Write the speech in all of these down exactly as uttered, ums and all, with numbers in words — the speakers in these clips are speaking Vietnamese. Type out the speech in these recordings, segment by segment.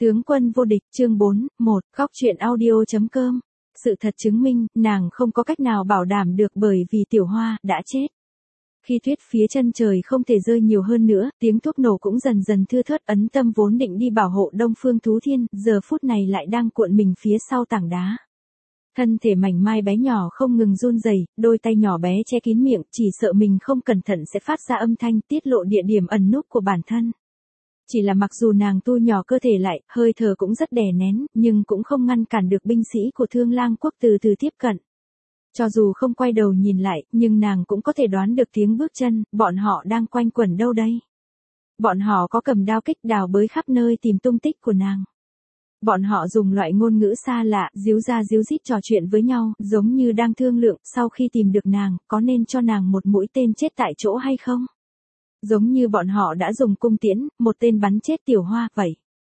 Tướng quân vô địch, chương bốn, một, góc truyện audio.com. Sự thật chứng minh, nàng không có cách nào bảo đảm được bởi vì Tiểu Hoa đã chết. Khi tuyết phía chân trời không thể rơi nhiều hơn nữa, tiếng thuốc nổ cũng dần dần thưa thớt. Ấn Tâm vốn định đi bảo hộ Đông Phương Thú Thiên, giờ phút này lại đang cuộn mình phía sau tảng đá. Thân thể mảnh mai bé nhỏ không ngừng run rẩy, đôi tay nhỏ bé che kín miệng, chỉ sợ mình không cẩn thận sẽ phát ra âm thanh tiết lộ địa điểm ẩn núp của bản thân. Chỉ là mặc dù nàng tu nhỏ cơ thể lại, hơi thở cũng rất đè nén, nhưng cũng không ngăn cản được binh sĩ của Thương Lang quốc từ từ tiếp cận. Cho dù không quay đầu nhìn lại, nhưng nàng cũng có thể đoán được tiếng bước chân, bọn họ đang quanh quẩn đâu đây. Bọn họ có cầm đao kích đào bới khắp nơi tìm tung tích của nàng. Bọn họ dùng loại ngôn ngữ xa lạ, díu ra díu dít trò chuyện với nhau, giống như đang thương lượng, sau khi tìm được nàng, có nên cho nàng một mũi tên chết tại chỗ hay không? Giống như bọn họ đã dùng cung tiễn, một tên bắn chết Tiểu Hoa, vậy.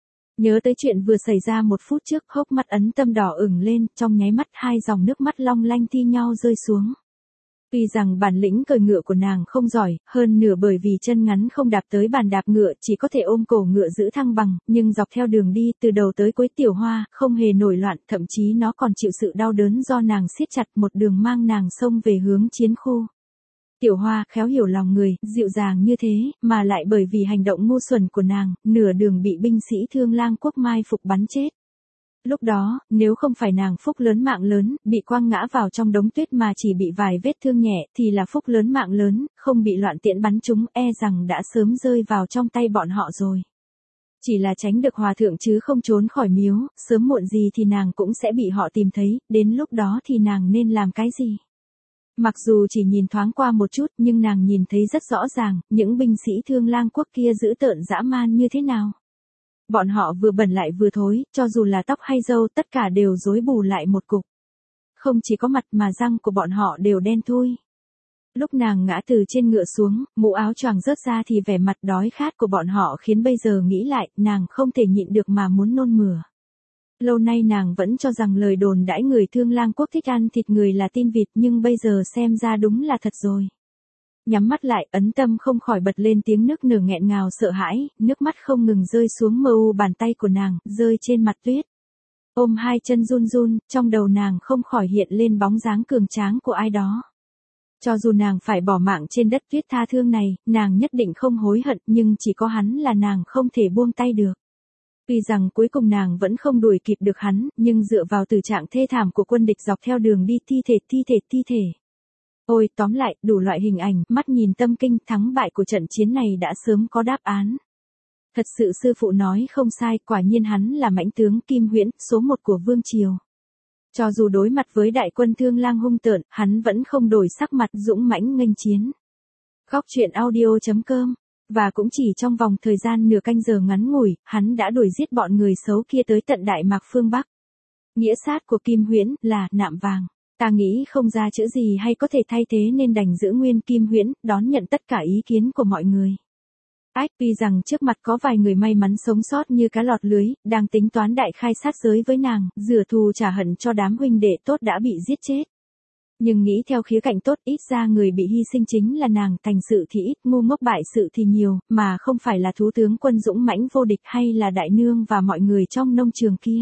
Nhớ tới chuyện vừa xảy ra một phút trước, hốc mắt Ấn Tâm đỏ ửng lên, trong nháy mắt hai dòng nước mắt long lanh thi nhau rơi xuống. Tuy rằng bản lĩnh cởi ngựa của nàng không giỏi, hơn nửa bởi vì chân ngắn không đạp tới bàn đạp ngựa, chỉ có thể ôm cổ ngựa giữ thăng bằng, nhưng dọc theo đường đi, từ đầu tới cuối Tiểu Hoa, không hề nổi loạn, thậm chí nó còn chịu sự đau đớn do nàng siết chặt một đường mang nàng xông về hướng chiến khu. Tiểu Hoa khéo hiểu lòng người, dịu dàng như thế, mà lại bởi vì hành động ngu xuẩn của nàng, nửa đường bị binh sĩ Thương Lang quốc mai phục bắn chết. Lúc đó, nếu không phải nàng phúc lớn mạng lớn, bị quăng ngã vào trong đống tuyết mà chỉ bị vài vết thương nhẹ, thì là phúc lớn mạng lớn, không bị loạn tiễn bắn trúng, e rằng đã sớm rơi vào trong tay bọn họ rồi. Chỉ là tránh được hòa thượng chứ không trốn khỏi miếu, sớm muộn gì thì nàng cũng sẽ bị họ tìm thấy, đến lúc đó thì nàng nên làm cái gì? Mặc dù chỉ nhìn thoáng qua một chút, nhưng nàng nhìn thấy rất rõ ràng, những binh sĩ Thương Lang quốc kia dữ tợn dã man như thế nào. Bọn họ vừa bẩn lại vừa thối, cho dù là tóc hay râu tất cả đều rối bù lại một cục. Không chỉ có mặt mà răng của bọn họ đều đen thui. Lúc nàng ngã từ trên ngựa xuống, mũ áo choàng rớt ra thì vẻ mặt đói khát của bọn họ khiến bây giờ nghĩ lại, nàng không thể nhịn được mà muốn nôn mửa. Lâu nay nàng vẫn cho rằng lời đồn đãi người Thương Lang quốc thích ăn thịt người là tin vịt, nhưng bây giờ xem ra đúng là thật rồi. Nhắm mắt lại, Ấn Tâm không khỏi bật lên tiếng nức nở nghẹn ngào sợ hãi, nước mắt không ngừng rơi xuống mờ u bàn tay của nàng, rơi trên mặt tuyết. Ôm hai chân run run, trong đầu nàng không khỏi hiện lên bóng dáng cường tráng của ai đó. Cho dù nàng phải bỏ mạng trên đất tuyết tha thương này, nàng nhất định không hối hận, nhưng chỉ có hắn là nàng không thể buông tay được. Tuy rằng cuối cùng nàng vẫn không đuổi kịp được hắn, nhưng dựa vào tử trạng thê thảm của quân địch dọc theo đường đi thi thể thi thể thi thể. Ôi, tóm lại, đủ loại hình ảnh, mắt nhìn tâm kinh, thắng bại của trận chiến này đã sớm có đáp án. Thật sự sư phụ nói không sai, quả nhiên hắn là mãnh tướng Kim Huyễn, số một của Vương Triều. Cho dù đối mặt với đại quân Thương Lang hung tợn, hắn vẫn không đổi sắc mặt, dũng mãnh nghênh chiến. Góc truyện audio.com. Và cũng chỉ trong vòng thời gian nửa canh giờ ngắn ngủi, hắn đã đuổi giết bọn người xấu kia tới tận Đại Mạc phương Bắc. Nghĩa sát của Kim Huyễn là nạm vàng. Ta nghĩ không ra chữ gì hay có thể thay thế nên đành giữ nguyên Kim Huyễn, đón nhận tất cả ý kiến của mọi người. Ách, tuy rằng trước mặt có vài người may mắn sống sót như cá lọt lưới, đang tính toán đại khai sát giới với nàng, rửa thù trả hận cho đám huynh đệ tốt đã bị giết chết. Nhưng nghĩ theo khía cạnh tốt, ít ra người bị hy sinh chính là nàng, thành sự thì ít, ngu ngốc bại sự thì nhiều, mà không phải là thú tướng quân dũng mãnh vô địch hay là đại nương và mọi người trong nông trường kia.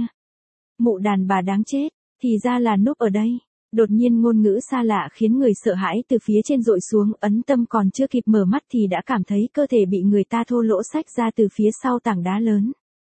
Mụ đàn bà đáng chết, thì ra là núp ở đây. Đột nhiên ngôn ngữ xa lạ khiến người sợ hãi từ phía trên dội xuống, Ấn Tâm còn chưa kịp mở mắt thì đã cảm thấy cơ thể bị người ta thô lỗ xách ra từ phía sau tảng đá lớn.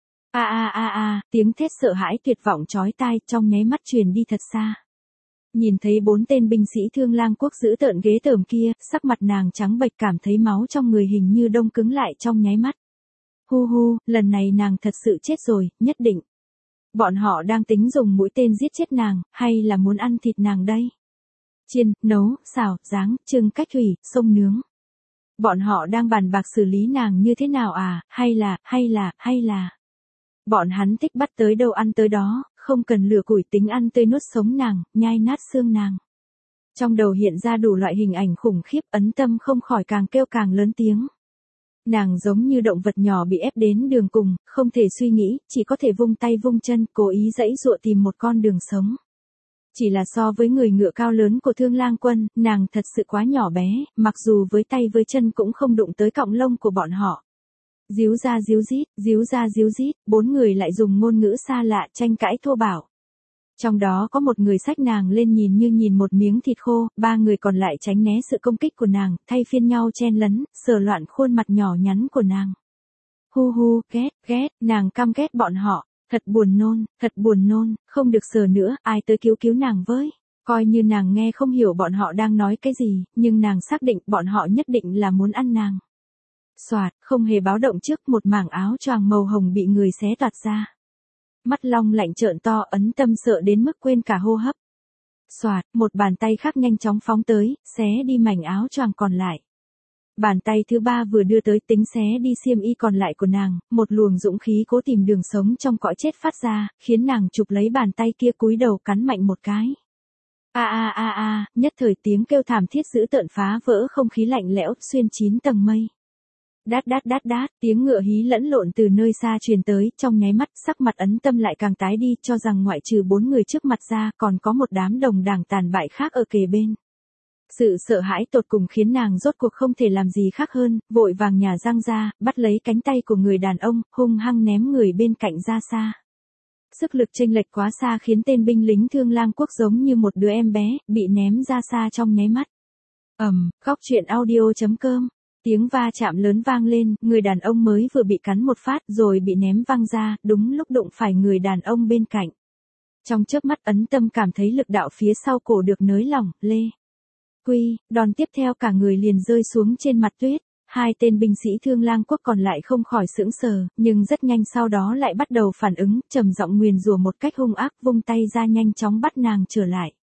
A a a a, tiếng thét sợ hãi tuyệt vọng chói tai trong nháy mắt truyền đi thật xa. Nhìn thấy bốn tên binh sĩ Thương Lang quốc giữ tợn ghê tởm kia, sắc mặt nàng trắng bệch cảm thấy máu trong người hình như đông cứng lại trong nháy mắt. Hu hu, lần này nàng thật sự chết rồi, nhất định. Bọn họ đang tính dùng mũi tên giết chết nàng, hay là muốn ăn thịt nàng đây? Chiên, nấu, xào, ráng, trưng, cách thủy, xông nướng. Bọn họ đang bàn bạc xử lý nàng như thế nào à, hay là, hay là, hay là. Bọn hắn thích bắt tới đâu ăn tới đó, không cần lửa củi tính ăn tươi nuốt sống nàng, nhai nát xương nàng. Trong đầu hiện ra đủ loại hình ảnh khủng khiếp, Ấn Tâm không khỏi càng kêu càng lớn tiếng. Nàng giống như động vật nhỏ bị ép đến đường cùng, không thể suy nghĩ, chỉ có thể vung tay vung chân, cố ý giãy giụa tìm một con đường sống. Chỉ là so với người ngựa cao lớn của Thương Lang quân, nàng thật sự quá nhỏ bé, mặc dù với tay với chân cũng không đụng tới cọng lông của bọn họ. Díu ra díu dít, díu ra díu dít, bốn người lại dùng ngôn ngữ xa lạ tranh cãi thô bạo. Trong đó có một người xách nàng lên nhìn như nhìn một miếng thịt khô, ba người còn lại tránh né sự công kích của nàng, thay phiên nhau chen lấn, sờ loạn khuôn mặt nhỏ nhắn của nàng. Hu hu, ghét, ghét, nàng căm ghét bọn họ, thật buồn nôn, thật buồn nôn, không được sờ nữa, ai tới cứu cứu nàng với. Coi như nàng nghe không hiểu bọn họ đang nói cái gì, nhưng nàng xác định bọn họ nhất định là muốn ăn nàng. Soạt, không hề báo động trước, một mảng áo choàng màu hồng bị người xé toạc ra. Mắt long lạnh trợn to, Ấn Tâm sợ đến mức quên cả hô hấp. Soạt, một bàn tay khác nhanh chóng phóng tới, xé đi mảnh áo choàng còn lại. Bàn tay thứ ba vừa đưa tới tính xé đi xiêm y còn lại của nàng, một luồng dũng khí cố tìm đường sống trong cõi chết phát ra, khiến nàng chụp lấy bàn tay kia cúi đầu cắn mạnh một cái. A a a a, nhất thời tiếng kêu thảm thiết dữ tợn phá vỡ không khí lạnh lẽo xuyên chín tầng mây. Đát đát đát đát, tiếng ngựa hí lẫn lộn từ nơi xa truyền tới, trong nháy mắt sắc mặt Ấn Tâm lại càng tái đi, cho rằng ngoại trừ bốn người trước mặt ra, còn có một đám đồng đảng tàn bại khác ở kề bên. Sự sợ hãi tột cùng khiến nàng rốt cuộc không thể làm gì khác hơn, vội vàng nhả răng ra, bắt lấy cánh tay của người đàn ông, hung hăng ném người bên cạnh ra xa. Sức lực chênh lệch quá xa khiến tên binh lính Thương Lang Quốc giống như một đứa em bé, bị ném ra xa trong nháy mắt. Ầm, góc truyện audio chấm com. Tiếng va chạm lớn vang lên, người đàn ông mới vừa bị cắn một phát rồi bị ném văng ra, đúng lúc đụng phải người đàn ông bên cạnh. Trong chớp mắt Ấn Tâm cảm thấy lực đạo phía sau cổ được nới lỏng, lê. Quy, đòn tiếp theo cả người liền rơi xuống trên mặt tuyết. Hai tên binh sĩ Thương Lang Quốc còn lại không khỏi sững sờ, nhưng rất nhanh sau đó lại bắt đầu phản ứng, trầm giọng nguyền rủa một cách hung ác, vung tay ra nhanh chóng bắt nàng trở lại.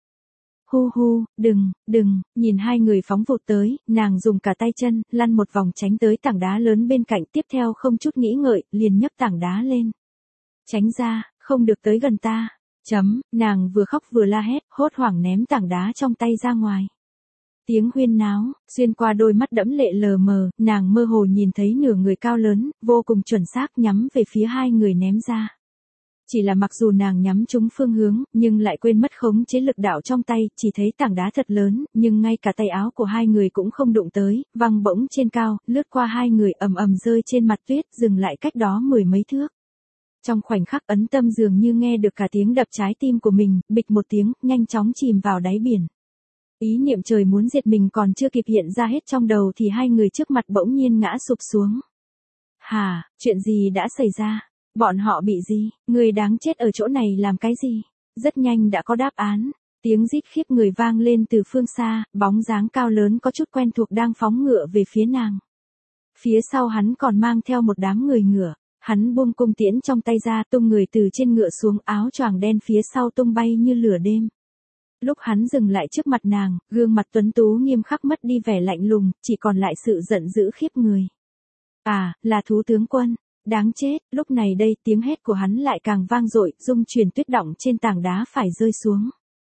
Hu hu, đừng, đừng, nhìn hai người phóng vụt tới, nàng dùng cả tay chân, lăn một vòng tránh tới tảng đá lớn bên cạnh, tiếp theo không chút nghĩ ngợi, liền nhấc tảng đá lên. Tránh ra, không được tới gần ta. Chấm, nàng vừa khóc vừa la hét, hốt hoảng ném tảng đá trong tay ra ngoài. Tiếng huyên náo, xuyên qua đôi mắt đẫm lệ lờ mờ, nàng mơ hồ nhìn thấy nửa người cao lớn, vô cùng chuẩn xác nhắm về phía hai người ném ra. Chỉ là mặc dù nàng nhắm trúng phương hướng, nhưng lại quên mất khống chế lực đạo trong tay, chỉ thấy tảng đá thật lớn, nhưng ngay cả tay áo của hai người cũng không đụng tới, văng bỗng trên cao, lướt qua hai người ầm ầm rơi trên mặt tuyết, dừng lại cách đó mười mấy thước. Trong khoảnh khắc Ấn Tâm dường như nghe được cả tiếng đập trái tim của mình, bịch một tiếng, nhanh chóng chìm vào đáy biển. Ý niệm trời muốn diệt mình còn chưa kịp hiện ra hết trong đầu thì hai người trước mặt bỗng nhiên ngã sụp xuống. Hà, chuyện gì đã xảy ra? Bọn họ bị gì? Người đáng chết ở chỗ này làm cái gì? Rất nhanh đã có đáp án. Tiếng rít khiếp người vang lên từ phương xa, bóng dáng cao lớn có chút quen thuộc đang phóng ngựa về phía nàng. Phía sau hắn còn mang theo một đám người ngựa. Hắn buông cung tiễn trong tay ra, tung người từ trên ngựa xuống, áo choàng đen phía sau tung bay như lửa đêm. Lúc hắn dừng lại trước mặt nàng, gương mặt tuấn tú nghiêm khắc mất đi vẻ lạnh lùng, chỉ còn lại sự giận dữ khiếp người. À, là thú tướng quân. Đáng chết, lúc này đây tiếng hét của hắn lại càng vang dội, rung chuyển tuyết đọng trên tảng đá phải rơi xuống.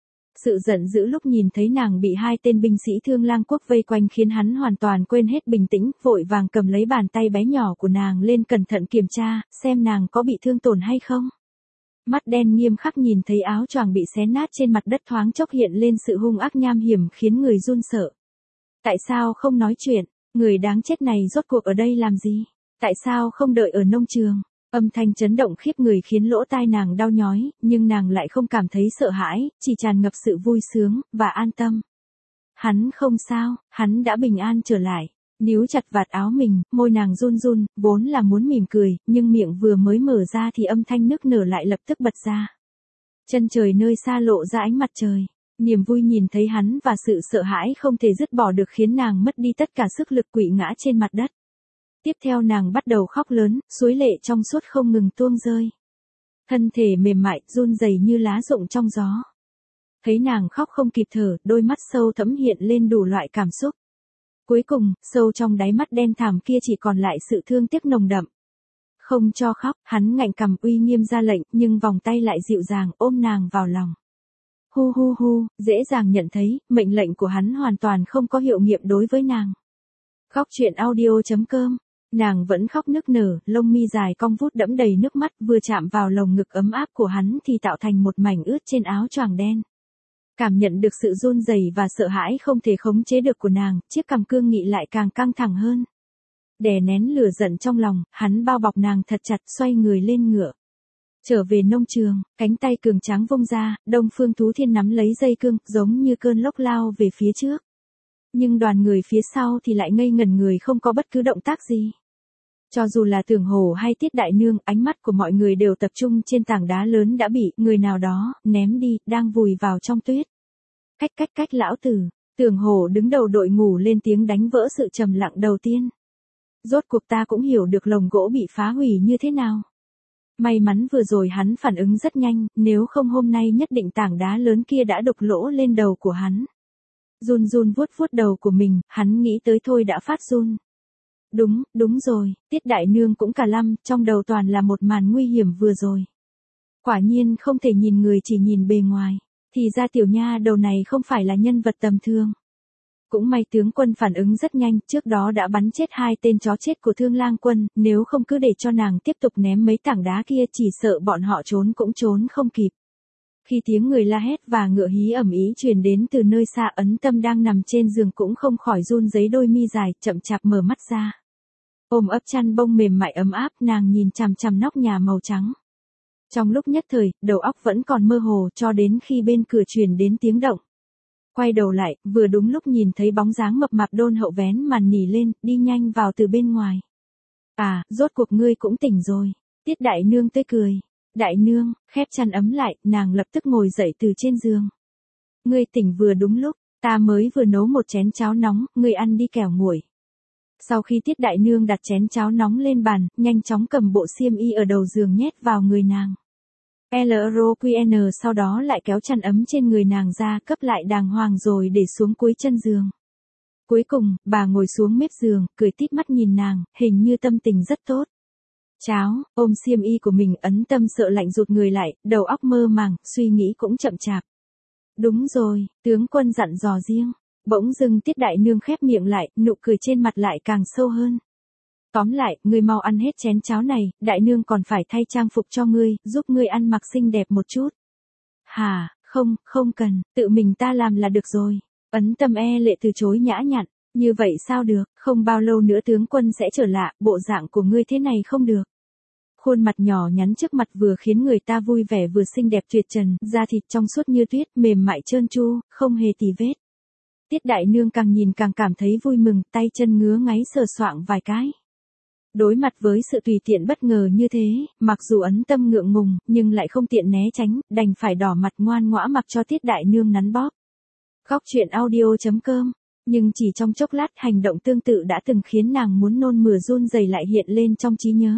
Sự giận dữ lúc nhìn thấy nàng bị hai tên binh sĩ Thương Lang Quốc vây quanh khiến hắn hoàn toàn quên hết bình tĩnh, vội vàng cầm lấy bàn tay bé nhỏ của nàng lên cẩn thận kiểm tra, xem nàng có bị thương tổn hay không. Mắt đen nghiêm khắc nhìn thấy áo choàng bị xé nát trên mặt đất thoáng chốc hiện lên sự hung ác nham hiểm khiến người run sợ. Tại sao không nói chuyện? Người đáng chết này rốt cuộc ở đây làm gì? Tại sao không đợi ở nông trường? Âm thanh chấn động khiếp người khiến lỗ tai nàng đau nhói, nhưng nàng lại không cảm thấy sợ hãi, chỉ tràn ngập sự vui sướng, và an tâm. Hắn không sao, hắn đã bình an trở lại. Níu chặt vạt áo mình, môi nàng run run, vốn là muốn mỉm cười, nhưng miệng vừa mới mở ra thì âm thanh nức nở lại lập tức bật ra. Chân trời nơi xa lộ ra ánh mặt trời. Niềm vui nhìn thấy hắn và sự sợ hãi không thể dứt bỏ được khiến nàng mất đi tất cả sức lực quỵ ngã trên mặt đất. Tiếp theo nàng bắt đầu khóc lớn, suối lệ trong suốt không ngừng tuôn rơi. Thân thể mềm mại, run rẩy như lá rụng trong gió. Thấy nàng khóc không kịp thở, đôi mắt sâu thẫm hiện lên đủ loại cảm xúc. Cuối cùng, sâu trong đáy mắt đen thẳm kia chỉ còn lại sự thương tiếc nồng đậm. Không cho khóc, hắn ngạnh cằm uy nghiêm ra lệnh, nhưng vòng tay lại dịu dàng ôm nàng vào lòng. Hu hu hu, dễ dàng nhận thấy, mệnh lệnh của hắn hoàn toàn không có hiệu nghiệm đối với nàng. Góc truyện audio chấm com. Nàng vẫn khóc nức nở, lông mi dài cong vút đẫm đầy nước mắt, vừa chạm vào lồng ngực ấm áp của hắn thì tạo thành một mảnh ướt trên áo choàng đen. Cảm nhận được sự run rẩy và sợ hãi không thể khống chế được của nàng, chiếc cằm cương nghị lại càng căng thẳng hơn. Đè nén lửa giận trong lòng, hắn bao bọc nàng thật chặt xoay người lên ngựa. Trở về nông trường, cánh tay cường tráng vung ra, Đông Phương Tú Thiên nắm lấy dây cương, giống như cơn lốc lao về phía trước. Nhưng đoàn người phía sau thì lại ngây ngẩn người không có bất cứ động tác gì. Cho dù là Tưởng Hổ hay Tiết Đại Nương, ánh mắt của mọi người đều tập trung trên tảng đá lớn đã bị người nào đó ném đi, đang vùi vào trong tuyết. Cách cách cách lão tử, Tưởng Hổ đứng đầu đội ngũ lên tiếng đánh vỡ sự trầm lặng đầu tiên. Rốt cuộc ta cũng hiểu được lồng gỗ bị phá hủy như thế nào. May mắn vừa rồi hắn phản ứng rất nhanh, nếu không hôm nay nhất định tảng đá lớn kia đã đục lỗ lên đầu của hắn. Run run vuốt vuốt đầu của mình, hắn nghĩ tới thôi đã phát run. Đúng, đúng rồi, Tiết Đại Nương cũng cả lăm, trong đầu toàn là một màn nguy hiểm vừa rồi. Quả nhiên không thể nhìn người chỉ nhìn bề ngoài, thì ra tiểu nha đầu này không phải là nhân vật tầm thường. Cũng may tướng quân phản ứng rất nhanh, trước đó đã bắn chết hai tên chó chết của Thương Lang Quân, nếu không cứ để cho nàng tiếp tục ném mấy tảng đá kia chỉ sợ bọn họ trốn cũng trốn không kịp. Khi tiếng người la hét và ngựa hí ầm ĩ truyền đến từ nơi xa, Ấn Tâm đang nằm trên giường cũng không khỏi run rẩy đôi mi dài, chậm chạp mở mắt ra. Ôm ấp chăn bông mềm mại ấm áp, nàng nhìn chằm chằm nóc nhà màu trắng. Trong lúc nhất thời, đầu óc vẫn còn mơ hồ cho đến khi bên cửa truyền đến tiếng động. Quay đầu lại, vừa đúng lúc nhìn thấy bóng dáng mập mạp Đôn Hậu vén màn nỉ lên, đi nhanh vào từ bên ngoài. À, rốt cuộc ngươi cũng tỉnh rồi. Tiết Đại Nương tươi cười. Đại Nương, khép chăn ấm lại, nàng lập tức ngồi dậy từ trên giường. Ngươi tỉnh vừa đúng lúc, ta mới vừa nấu một chén cháo nóng, ngươi ăn đi kẻo nguội. Sau khi Tiết Đại Nương đặt chén cháo nóng lên bàn, nhanh chóng cầm bộ xiêm y ở đầu giường nhét vào người nàng. lờ rờ quy en sau đó lại kéo chăn ấm trên người nàng ra cấp lại đàng hoàng rồi để xuống cuối chân giường. Cuối cùng, bà ngồi xuống mép giường, cười tít mắt nhìn nàng, hình như tâm tình rất tốt. Cháo, ôm xiêm y của mình, Ấn Tâm sợ lạnh rụt người lại, đầu óc mơ màng, suy nghĩ cũng chậm chạp. Đúng rồi, tướng quân dặn dò riêng. Bỗng dưng Tiết Đại Nương khép miệng lại, nụ cười trên mặt lại càng sâu hơn. Tóm lại, ngươi mau ăn hết chén cháo này, Đại Nương còn phải thay trang phục cho ngươi, giúp ngươi ăn mặc xinh đẹp một chút. Hà, không, không cần, tự mình ta làm là được rồi. Ấn Tâm e lệ từ chối nhã nhặn, như vậy sao được, không bao lâu nữa tướng quân sẽ trở lại, bộ dạng của ngươi thế này không được. Khuôn mặt nhỏ nhắn trước mặt vừa khiến người ta vui vẻ vừa xinh đẹp tuyệt trần, da thịt trong suốt như tuyết, mềm mại trơn tru, không hề tì vết. Tiết Đại Nương càng nhìn càng cảm thấy vui mừng, tay chân ngứa ngáy sờ soạng vài cái. Đối mặt với sự tùy tiện bất ngờ như thế, mặc dù Ấn Tâm ngượng ngùng, nhưng lại không tiện né tránh, đành phải đỏ mặt ngoan ngoã mặc cho Tiết Đại Nương nắn bóp. Góc truyện audio chấm com. Nhưng chỉ trong chốc lát, hành động tương tự đã từng khiến nàng muốn nôn mửa run rẩy lại hiện lên trong trí nhớ.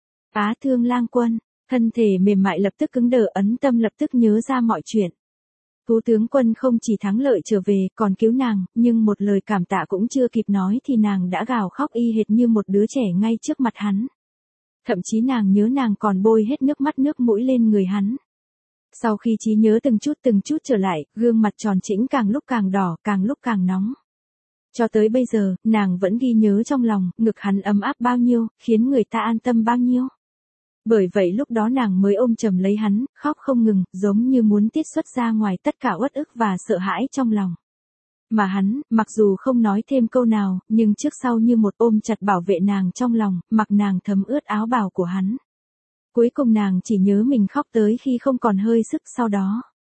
Á Thương Lang Quân, thân thể mềm mại lập tức cứng đờ, Ấn Tâm lập tức nhớ ra mọi chuyện. Tú tướng quân không chỉ thắng lợi trở về, còn cứu nàng, nhưng một lời cảm tạ cũng chưa kịp nói thì nàng đã gào khóc y hệt như một đứa trẻ ngay trước mặt hắn. Thậm chí nàng nhớ nàng còn bôi hết nước mắt nước mũi lên người hắn. Sau khi trí nhớ từng chút từng chút trở lại, gương mặt tròn trĩnh càng lúc càng đỏ, càng lúc càng nóng. Cho tới bây giờ, nàng vẫn ghi nhớ trong lòng, ngực hắn ấm áp bao nhiêu, khiến người ta an tâm bao nhiêu. Bởi vậy lúc đó nàng mới ôm chầm lấy hắn, khóc không ngừng, giống như muốn tiết xuất ra ngoài tất cả uất ức và sợ hãi trong lòng. Mà hắn, mặc dù không nói thêm câu nào, nhưng trước sau như một ôm chặt bảo vệ nàng trong lòng, mặc nàng thấm ướt áo bào của hắn. Cuối cùng nàng chỉ nhớ mình khóc tới khi không còn hơi sức sau đó.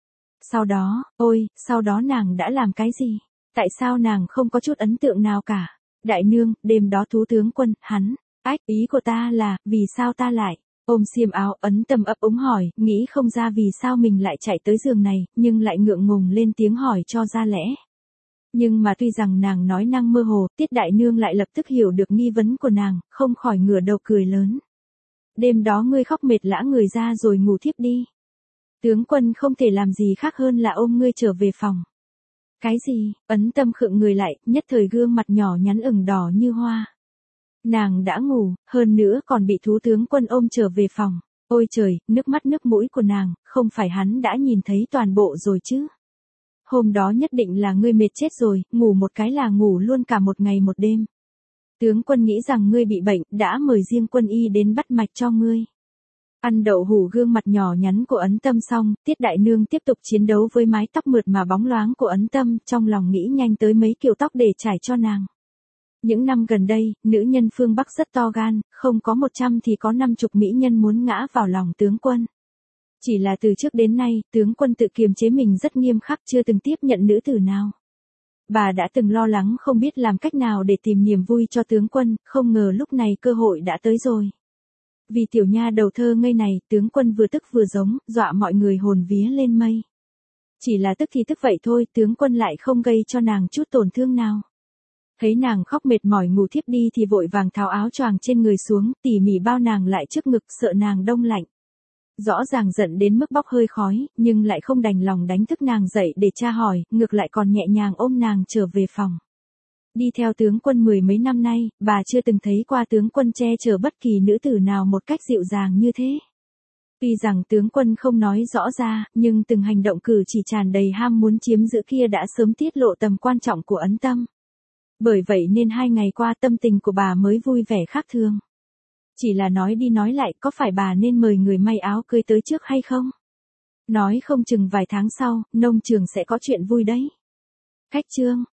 Sau đó, ôi, sau đó nàng đã làm cái gì? Tại sao nàng không có chút ấn tượng nào cả? Đại Nương, đêm đó Tú tướng quân, hắn, ách, ý của ta là, vì sao ta lại? Ôm xiêm áo, Ấn Tâm ấp úng hỏi, nghĩ không ra vì sao mình lại chạy tới giường này, nhưng lại ngượng ngùng lên tiếng hỏi cho ra lẽ. Nhưng mà tuy rằng nàng nói năng mơ hồ, Tiết Đại Nương lại lập tức hiểu được nghi vấn của nàng, không khỏi ngửa đầu cười lớn. Đêm đó ngươi khóc mệt lã người ra rồi ngủ thiếp đi. Tướng quân không thể làm gì khác hơn là ôm ngươi trở về phòng. Cái gì? Ấn Tâm khựng người lại, nhất thời gương mặt nhỏ nhắn ửng đỏ như hoa. Nàng đã ngủ, hơn nữa còn bị Thú tướng quân ôm trở về phòng. Ôi trời, nước mắt nước mũi của nàng, không phải hắn đã nhìn thấy toàn bộ rồi chứ? Hôm đó nhất định là ngươi mệt chết rồi, ngủ một cái là ngủ luôn cả một ngày một đêm. Tướng quân nghĩ rằng ngươi bị bệnh, đã mời riêng quân y đến bắt mạch cho ngươi. Ăn đậu hủ gương mặt nhỏ nhắn của Ấn Tâm xong, Tiết Đại Nương tiếp tục chiến đấu với mái tóc mượt mà bóng loáng của Ấn Tâm, trong lòng nghĩ nhanh tới mấy kiểu tóc để trải cho nàng. Những năm gần đây, nữ nhân phương Bắc rất to gan, không có một trăm thì có năm chục mỹ nhân muốn ngã vào lòng tướng quân. Chỉ là từ trước đến nay, tướng quân tự kiềm chế mình rất nghiêm khắc, chưa từng tiếp nhận nữ tử nào. Bà đã từng lo lắng không biết làm cách nào để tìm niềm vui cho tướng quân, không ngờ lúc này cơ hội đã tới rồi. Vì tiểu nha đầu thơ ngây này, tướng quân vừa tức vừa giống, dọa mọi người hồn vía lên mây. Chỉ là tức thì tức vậy thôi, tướng quân lại không gây cho nàng chút tổn thương nào. Thấy nàng khóc mệt mỏi ngủ thiếp đi thì vội vàng tháo áo choàng trên người xuống, tỉ mỉ bao nàng lại trước ngực, sợ nàng đông lạnh. Rõ ràng giận đến mức bốc hơi khói, nhưng lại không đành lòng đánh thức nàng dậy để tra hỏi, ngược lại còn nhẹ nhàng ôm nàng trở về phòng. Đi theo tướng quân mười mấy năm nay, bà chưa từng thấy qua tướng quân che chở bất kỳ nữ tử nào một cách dịu dàng như thế. Tuy rằng tướng quân không nói rõ ra, nhưng từng hành động cử chỉ tràn đầy ham muốn chiếm giữ kia đã sớm tiết lộ tầm quan trọng của ấn tâm. Bởi vậy nên hai ngày qua tâm tình của bà mới vui vẻ khác thường. Chỉ là nói đi nói lại, có phải bà nên mời người may áo cưới tới trước hay không? Nói không chừng vài tháng sau, nông trường sẽ có chuyện vui đấy. Khách chương